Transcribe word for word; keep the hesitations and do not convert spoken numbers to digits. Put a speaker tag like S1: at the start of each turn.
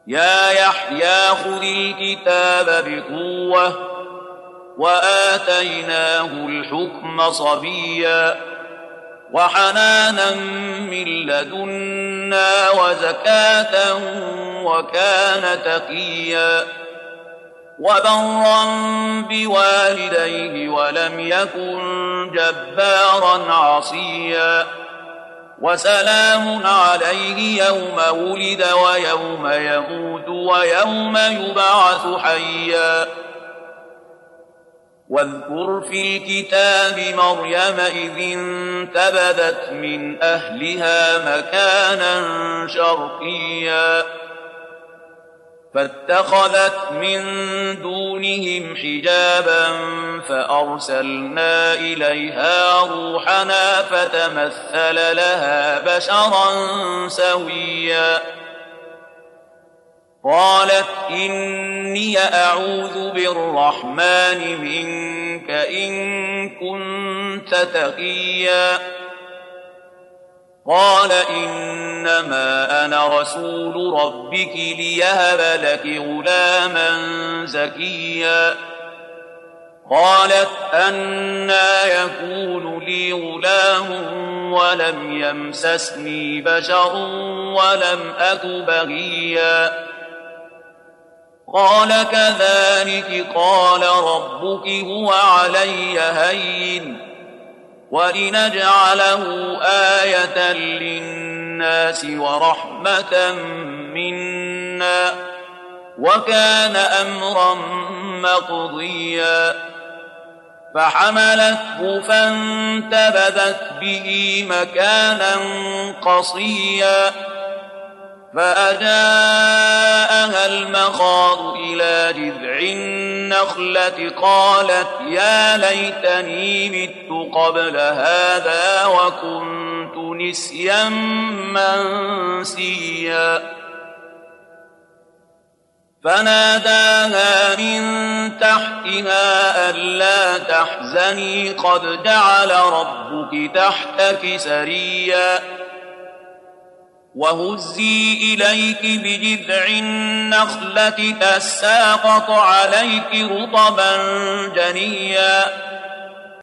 S1: يا يحيى خذ الكتاب بقوة وآتيناه الحكم صبيا وحنانا من لدنا وزكاة وكان تقيا وبرا بوالديه ولم يكن جبارا عصيا وسلام عليه يوم ولد ويوم يموت ويوم يبعث حيا واذكر في الكتاب مريم إذ انتبذت من أهلها مكانا شرقيا فاتخذت من دونهم حجابا فأرسلنا إليها روحنا فتمثل لها بشرا سويا قالت إني أعوذ بالرحمن منك إن كنت تقيا قال إنما أنا رسول ربك ليهب لك غلاما زكيا قالت أنى يكون لي غلام ولم يمسسني بشر ولم أك بغيا قال كذلك قال ربك هو علي هين ولنجعله آية للناس ورحمة منا وكان أمرا مقضيا فحملته فانتبذت به مكانا قصيا فأجاءها المخاض إلى جذع النخلة قالت يا ليتني مت قبل هذا وكنت نسيا منسيا فناداها من تحتها ألا تحزني قد جعل ربك تحتك سريا وهزي إليك بجذع النخلة تساقط عليك رطبا جنيا